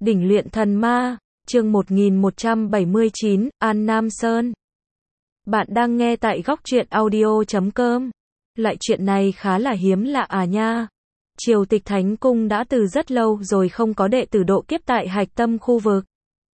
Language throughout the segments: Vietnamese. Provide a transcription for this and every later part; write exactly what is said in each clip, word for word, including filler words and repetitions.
Đỉnh luyện thần ma, chương một nghìn một trăm bảy mươi chín, An Nam Sơn. Bạn đang nghe tại góc truyện audio chấm com. Loại chuyện này khá là hiếm lạ à nha. Triều Tịch Thánh Cung đã từ rất lâu rồi không có đệ tử độ kiếp tại hạch tâm khu vực.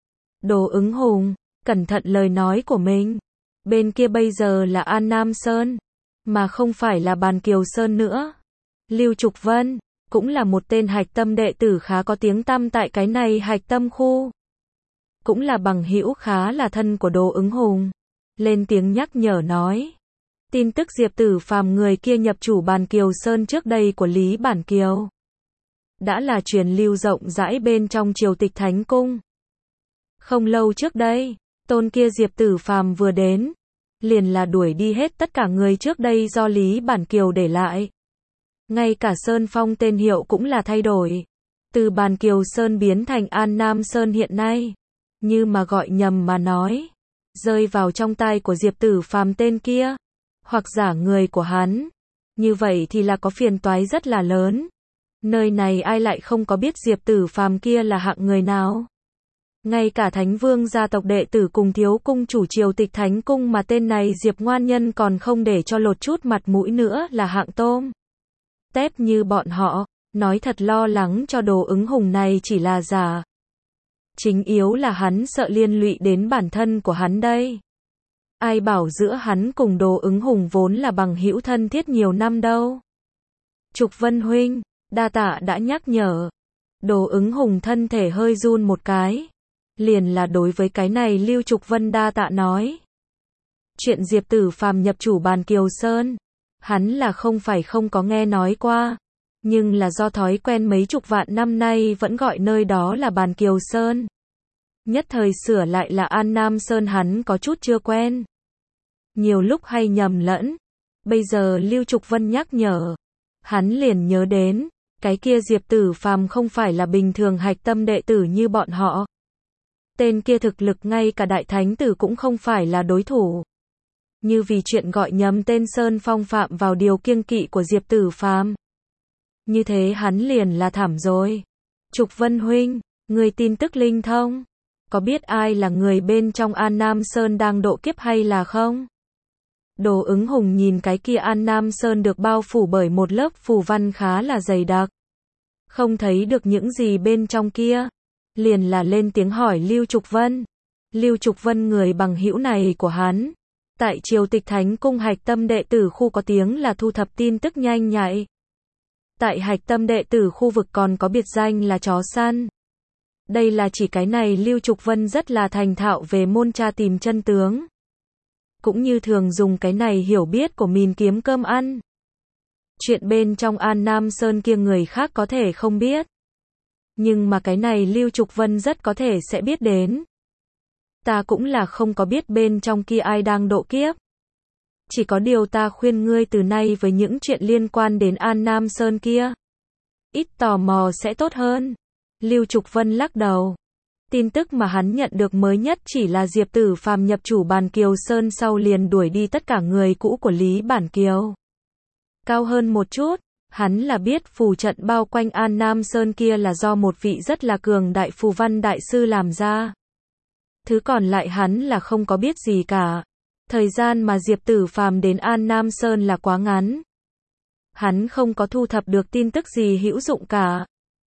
Đồ Ứng Hùng, cẩn thận lời nói của mình. Bên kia bây giờ là An Nam Sơn, mà không phải là Bàn Kiều Sơn nữa. Lưu Trục Vân cũng là một tên hạch tâm đệ tử khá có tiếng tăm tại cái này hạch tâm khu. Cũng là bằng hữu khá là thân của Đồ Ứng Hùng. Lên tiếng nhắc nhở nói. Tin tức Diệp Tử Phàm người kia nhập chủ Bàn Kiều Sơn trước đây của Lý Bản Kiều đã là truyền lưu rộng rãi bên trong Triều Tịch Thánh Cung. Không lâu trước đây, tôn kia Diệp Tử Phàm vừa đến, liền là đuổi đi hết tất cả người trước đây do Lý Bản Kiều để lại. Ngay cả Sơn Phong tên hiệu cũng là thay đổi. Từ Bàn Kiều Sơn biến thành An Nam Sơn hiện nay. Như mà gọi nhầm mà nói. Rơi vào trong tay của Diệp Tử Phàm tên kia. Hoặc giả người của hắn. Như vậy thì là có phiền toái rất là lớn. Nơi này ai lại không có biết Diệp Tử Phàm kia là hạng người nào. Ngay cả Thánh Vương gia tộc đệ tử cùng thiếu cung chủ Triều Tịch Thánh Cung mà tên này Diệp Ngoan Nhân còn không để cho lột chút mặt mũi nữa là hạng tôm tép như bọn họ, nói thật lo lắng cho Đồ Ứng Hùng này chỉ là giả. Chính yếu là hắn sợ liên lụy đến bản thân của hắn đây. Ai bảo giữa hắn cùng Đồ Ứng Hùng vốn là bằng hữu thân thiết nhiều năm đâu. Trục Vân huynh, đa tạ đã nhắc nhở. Đồ Ứng Hùng thân thể hơi run một cái. Liền là đối với cái này Lưu Trục Vân đa tạ nói. Chuyện Diệp Tử Phàm nhập chủ Bàn Kiều Sơn. Hắn là không phải không có nghe nói qua, nhưng là do thói quen mấy chục vạn năm nay vẫn gọi nơi đó là Bàn Kiều Sơn. Nhất thời sửa lại là An Nam Sơn hắn có chút chưa quen. Nhiều lúc hay nhầm lẫn. Bây giờ Lưu Trục Vân nhắc nhở. Hắn liền nhớ đến, cái kia Diệp Tử Phàm không phải là bình thường hạch tâm đệ tử như bọn họ. Tên kia thực lực ngay cả đại thánh tử cũng không phải là đối thủ. Như vì chuyện gọi nhầm tên Sơn Phong phạm vào điều kiêng kỵ của Diệp Tử Phàm. Như thế hắn liền là thảm rồi. Trục Vân huynh, người tin tức linh thông, có biết ai là người bên trong An Nam Sơn đang độ kiếp hay là không? Đồ Ứng Hùng nhìn cái kia An Nam Sơn được bao phủ bởi một lớp phù văn khá là dày đặc. Không thấy được những gì bên trong kia. Liền là lên tiếng hỏi Lưu Trục Vân. Lưu Trục Vân người bằng hữu này của hắn. Tại Triều Tịch Thánh Cung hạch tâm đệ tử khu có tiếng là thu thập tin tức nhanh nhạy. Tại hạch tâm đệ tử khu vực còn có biệt danh là chó săn. Đây là chỉ cái này Lưu Trục Vân rất là thành thạo về môn tra tìm chân tướng. Cũng như thường dùng cái này hiểu biết của mình kiếm cơm ăn. Chuyện bên trong An Nam Sơn kia người khác có thể không biết. Nhưng mà cái này Lưu Trục Vân rất có thể sẽ biết đến. Ta cũng là không có biết bên trong kia ai đang độ kiếp. Chỉ có điều ta khuyên ngươi từ nay với những chuyện liên quan đến An Nam Sơn kia. Ít tò mò sẽ tốt hơn. Lưu Trục Vân lắc đầu. Tin tức mà hắn nhận được mới nhất chỉ là Diệp Tử Phàm nhập chủ Bàn Kiều Sơn sau liền đuổi đi tất cả người cũ của Lý Bản Kiều. Cao hơn một chút, hắn là biết phù trận bao quanh An Nam Sơn kia là do một vị rất là cường đại phù văn đại sư làm ra. Thứ còn lại hắn là không có biết gì cả. Thời gian mà Diệp Tử Phàm đến An Nam Sơn là quá ngắn. Hắn không có thu thập được tin tức gì hữu dụng cả.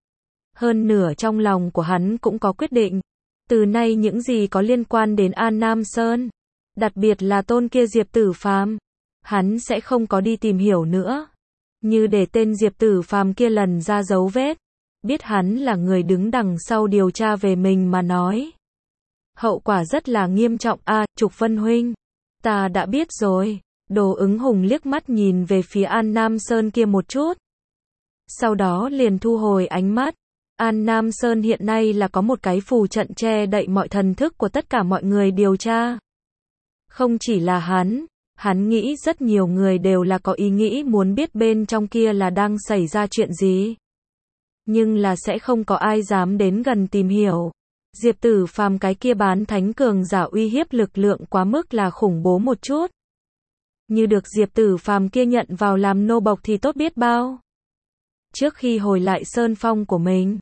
Hơn nửa trong lòng của hắn cũng có quyết định. Từ nay những gì có liên quan đến An Nam Sơn, đặc biệt là tôn kia Diệp Tử Phàm, hắn sẽ không có đi tìm hiểu nữa. Như để tên Diệp Tử Phàm kia lần ra dấu vết. Biết hắn là người đứng đằng sau điều tra về mình mà nói. Hậu quả rất là nghiêm trọng a. À, Trục Vân huynh, ta đã biết rồi. Đồ Ứng Hùng liếc mắt nhìn về phía An Nam Sơn kia một chút. Sau đó liền thu hồi ánh mắt. An Nam Sơn hiện nay là có một cái phù trận che đậy mọi thần thức của tất cả mọi người điều tra. Không chỉ là hắn, hắn nghĩ rất nhiều người đều là có ý nghĩ muốn biết bên trong kia là đang xảy ra chuyện gì. Nhưng là sẽ không có ai dám đến gần tìm hiểu. Diệp Tử Phàm cái kia bán thánh cường giả uy hiếp lực lượng quá mức là khủng bố một chút. Như được Diệp Tử Phàm kia nhận vào làm nô bộc thì tốt biết bao. Trước khi hồi lại sơn phong của mình,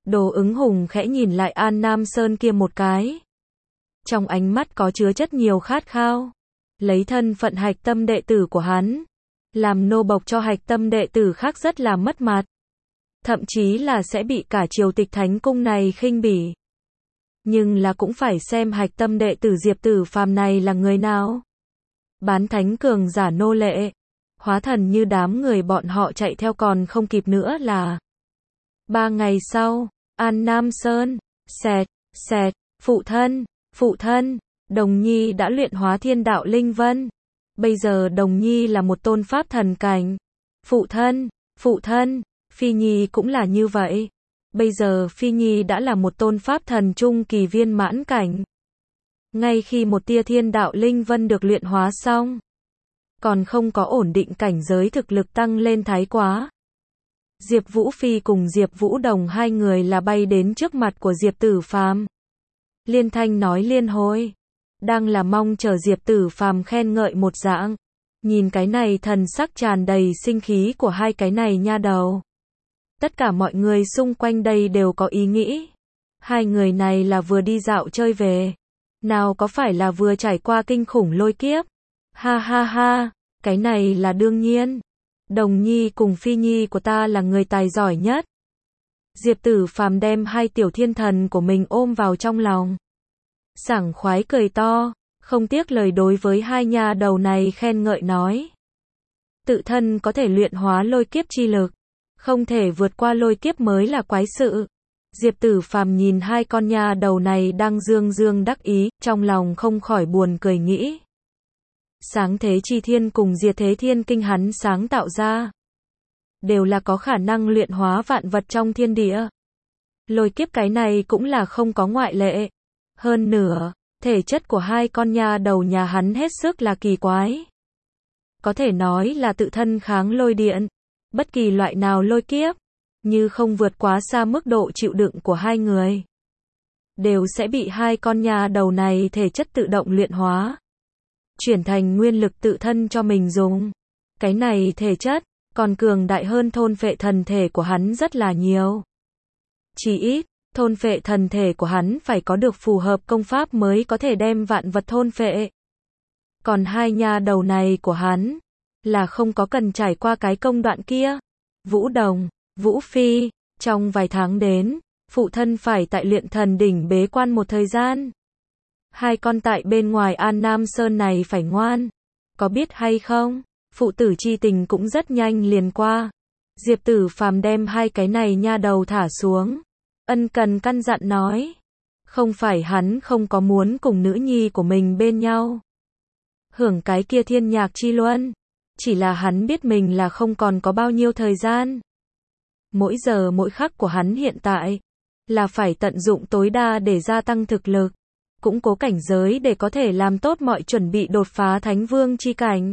Đồ Ứng Hùng khẽ nhìn lại An Nam Sơn kia một cái. Trong ánh mắt có chứa chất nhiều khát khao. Lấy thân phận hạch tâm đệ tử của hắn, làm nô bộc cho hạch tâm đệ tử khác rất là mất mặt. Thậm chí là sẽ bị cả triều tịch thánh cung này khinh bỉ. Nhưng là cũng phải xem hạch tâm đệ tử Diệp Tử Phàm này là người nào. Bán thánh cường giả nô lệ, hóa thần như đám người bọn họ chạy theo còn không kịp nữa là. Ba ngày sau, An Nam Sơn, xẹt, xẹt, phụ thân, phụ thân, Đồng Nhi đã luyện hóa thiên đạo linh vân. Bây giờ Đồng Nhi là một tôn pháp thần cảnh. Phụ thân, phụ thân, Phi Nhi cũng là như vậy. Bây giờ Phi Nhi đã là một tôn pháp thần trung kỳ viên mãn cảnh. Ngay khi một tia thiên đạo linh vân được luyện hóa xong, còn không có ổn định cảnh giới thực lực tăng lên thái quá. Diệp Vũ Phi cùng Diệp Vũ Đồng hai người là bay đến trước mặt của Diệp Tử Phàm. Liên thanh nói liên hồi, đang là mong chờ Diệp Tử Phàm khen ngợi một dạng. Nhìn cái này thần sắc tràn đầy sinh khí của hai cái này nha đầu. Tất cả mọi người xung quanh đây đều có ý nghĩ. Hai người này là vừa đi dạo chơi về. Nào có phải là vừa trải qua kinh khủng lôi kiếp. Ha ha ha, cái này là đương nhiên. Đồng Nhi cùng Phi Nhi của ta là người tài giỏi nhất. Diệp Tử Phàm đem hai tiểu thiên thần của mình ôm vào trong lòng. Sảng khoái cười to, không tiếc lời đối với hai nha đầu này khen ngợi nói. Tự thân có thể luyện hóa lôi kiếp chi lực, không thể vượt qua lôi kiếp mới là quái sự. Diệp Tử Phàm nhìn hai con nha đầu này đang dương dương đắc ý, trong lòng không khỏi buồn cười nghĩ. Sáng thế chi thiên cùng diệt thế thiên kinh hắn sáng tạo ra, đều là có khả năng luyện hóa vạn vật trong thiên địa. Lôi kiếp cái này cũng là không có ngoại lệ. Hơn nữa, thể chất của hai con nha đầu nhà hắn hết sức là kỳ quái. Có thể nói là tự thân kháng lôi điện. Bất kỳ loại nào lôi kiếp, như không vượt quá xa mức độ chịu đựng của hai người, đều sẽ bị hai con nha đầu này thể chất tự động luyện hóa, chuyển thành nguyên lực tự thân cho mình dùng. Cái này thể chất, còn cường đại hơn thôn phệ thần thể của hắn rất là nhiều. Chỉ ít, thôn phệ thần thể của hắn phải có được phù hợp công pháp mới có thể đem vạn vật thôn phệ. Còn hai nha đầu này của hắn, là không có cần trải qua cái công đoạn kia. Vũ Đồng, Vũ Phi, trong vài tháng đến, phụ thân phải tại luyện thần đỉnh bế quan một thời gian. Hai con tại bên ngoài An Nam Sơn này phải ngoan. Có biết hay không, phụ tử chi tình cũng rất nhanh liền qua. Diệp Tử Phàm đem hai cái này nha đầu thả xuống. Ân cần căn dặn nói. Không phải hắn không có muốn cùng nữ nhi của mình bên nhau, hưởng cái kia thiên nhạc chi luân. Chỉ là hắn biết mình là không còn có bao nhiêu thời gian. Mỗi giờ mỗi khắc của hắn hiện tại, là phải tận dụng tối đa để gia tăng thực lực, củng cố cảnh giới để có thể làm tốt mọi chuẩn bị đột phá Thánh Vương chi cảnh.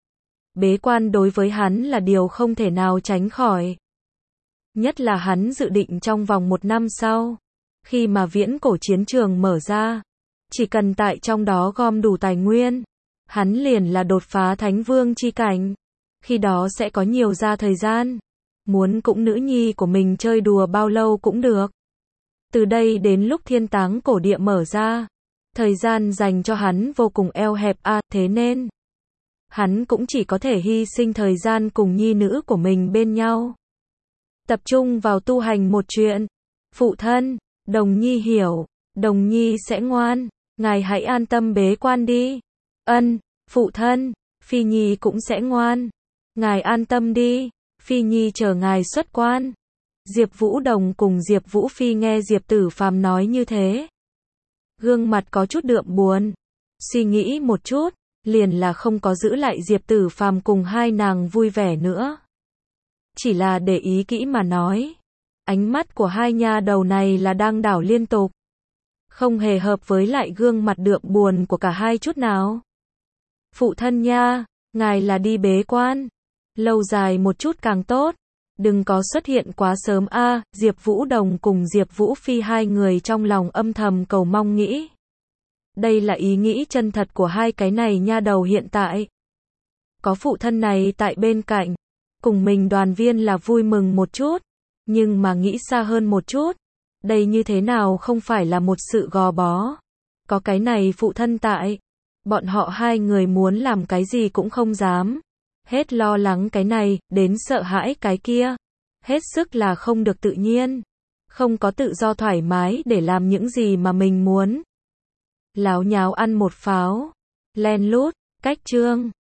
Bế quan đối với hắn là điều không thể nào tránh khỏi. Nhất là hắn dự định trong vòng một năm sau, khi mà viễn cổ chiến trường mở ra, chỉ cần tại trong đó gom đủ tài nguyên, hắn liền là đột phá Thánh Vương chi cảnh. Khi đó sẽ có nhiều ra thời gian, muốn cũng nữ nhi của mình chơi đùa bao lâu cũng được. Từ đây đến lúc thiên táng cổ địa mở ra, thời gian dành cho hắn vô cùng eo hẹp a, à, thế nên hắn cũng chỉ có thể hy sinh thời gian cùng nhi nữ của mình bên nhau, tập trung vào tu hành một chuyện. Phụ thân, Đồng Nhi hiểu, Đồng Nhi sẽ ngoan, ngài hãy an tâm bế quan đi. Ân, phụ thân, Phi Nhi cũng sẽ ngoan, ngài an tâm đi, Phi Nhi chờ ngài xuất quan. Diệp Vũ Đồng cùng Diệp Vũ Phi nghe Diệp Tử Phàm nói như thế, gương mặt có chút đượm buồn, suy nghĩ một chút, liền là không có giữ lại Diệp Tử Phàm cùng hai nàng vui vẻ nữa. Chỉ là để ý kỹ mà nói, ánh mắt của hai nha đầu này là đang đảo liên tục, không hề hợp với lại gương mặt đượm buồn của cả hai chút nào. Phụ thân nha, ngài là đi bế quan, lâu dài một chút càng tốt, đừng có xuất hiện quá sớm a. À, Diệp Vũ Đồng cùng Diệp Vũ Phi hai người trong lòng âm thầm cầu mong nghĩ. Đây là ý nghĩ chân thật của hai cái này nha đầu hiện tại. Có phụ thân này tại bên cạnh, cùng mình đoàn viên là vui mừng một chút, nhưng mà nghĩ xa hơn một chút, Đây như thế nào không phải là một sự gò bó. Có cái này phụ thân tại. Bọn họ hai người muốn làm cái gì cũng không dám. Hết lo lắng cái này, đến sợ hãi cái kia. Hết sức là không được tự nhiên. Không có tự do thoải mái để làm những gì mà mình muốn. Láo nháo ăn một pháo. Len lút, cách chương.